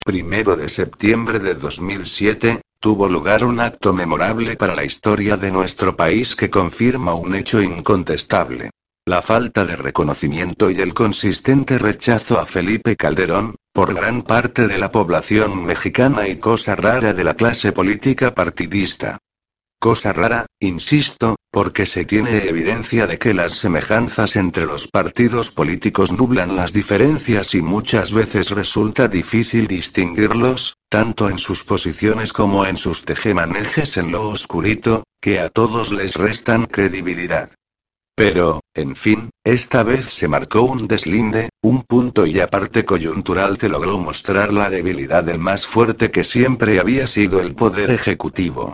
1 de septiembre de 2007, tuvo lugar un acto memorable para la historia de nuestro país que confirma un hecho incontestable. La falta de reconocimiento y el consistente rechazo a Felipe Calderón, por gran parte de la población mexicana y cosa rara de la clase política partidista. Cosa rara, insisto, porque se tiene evidencia de que las semejanzas entre los partidos políticos nublan las diferencias y muchas veces resulta difícil distinguirlos, tanto en sus posiciones como en sus tejemanejes en lo oscurito, que a todos les restan credibilidad. Pero, en fin, esta vez se marcó un deslinde, un punto y aparte coyuntural que logró mostrar la debilidad del más fuerte que siempre había sido el poder ejecutivo.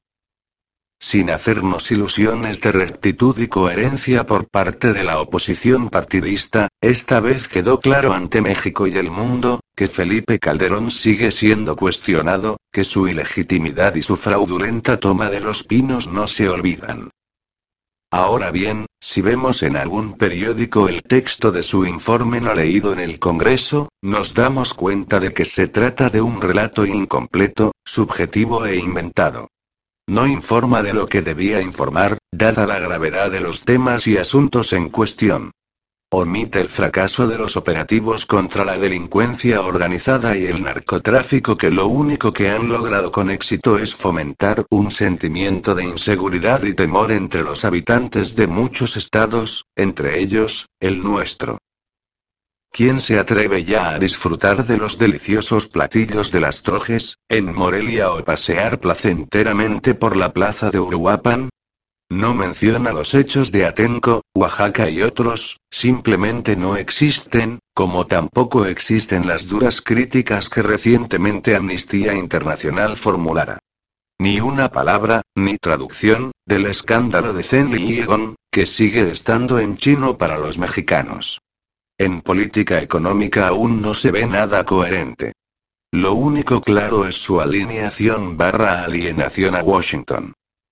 Sin hacernos ilusiones de rectitud y coherencia por parte de la oposición partidista, esta vez quedó claro ante México y el mundo, que Felipe Calderón sigue siendo cuestionado, que su ilegitimidad y su fraudulenta toma de Los Pinos no se olvidan. Ahora bien, si vemos en algún periódico el texto de su informe no leído en el Congreso, nos damos cuenta de que se trata de un relato incompleto, subjetivo e inventado. No informa de lo que debía informar, dada la gravedad de los temas y asuntos en cuestión. Omite el fracaso de los operativos contra la delincuencia organizada y el narcotráfico que lo único que han logrado con éxito es fomentar un sentimiento de inseguridad y temor entre los habitantes de muchos estados, entre ellos, el nuestro. ¿Quién se atreve ya a disfrutar de los deliciosos platillos de las Trojes, en Morelia o pasear placenteramente por la plaza de Uruapan? No menciona los hechos de Atenco, Oaxaca y otros, simplemente no existen, como tampoco existen las duras críticas que recientemente Amnistía Internacional formulara. Ni una palabra, ni traducción, del escándalo de Zenly, que sigue estando en chino para los mexicanos. En política económica aún no se ve nada coherente. Lo único claro es su alineación/alienación a Washington.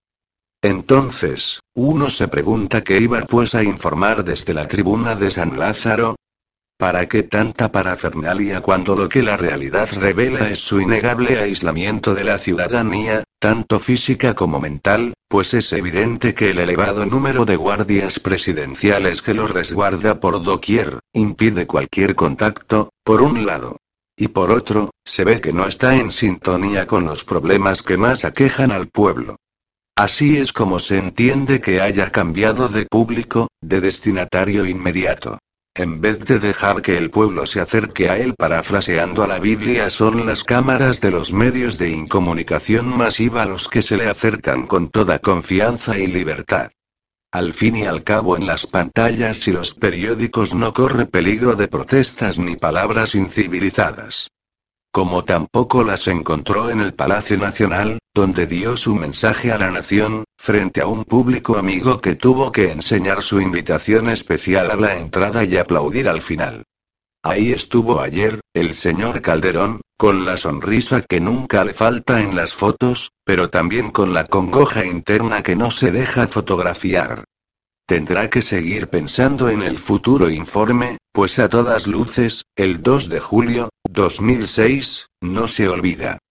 Entonces, uno se pregunta qué iba pues a informar desde la tribuna de San Lázaro. ¿Para qué tanta parafernalia cuando lo que la realidad revela es su innegable aislamiento de la ciudadanía, tanto física como mental, pues es evidente que el elevado número de guardias presidenciales que lo resguarda por doquier, impide cualquier contacto, por un lado. Y por otro, se ve que no está en sintonía con los problemas que más aquejan al pueblo. Así es como se entiende que haya cambiado de público, de destinatario inmediato. En vez de dejar que el pueblo se acerque a él parafraseando a la Biblia, son las cámaras de los medios de incomunicación masiva los que se le acercan con toda confianza y libertad. Al fin y al cabo en las pantallas y los periódicos no corre peligro de protestas ni palabras incivilizadas. Como tampoco las encontró en el Palacio Nacional, donde dio su mensaje a la nación, frente a un público amigo que tuvo que enseñar su invitación especial a la entrada y aplaudir al final. Ahí estuvo ayer, el señor Calderón, con la sonrisa que nunca le falta en las fotos, pero también con la congoja interna que no se deja fotografiar. Tendrá que seguir pensando en el futuro informe, pues a todas luces, el 2 de julio, 2006, no se olvida.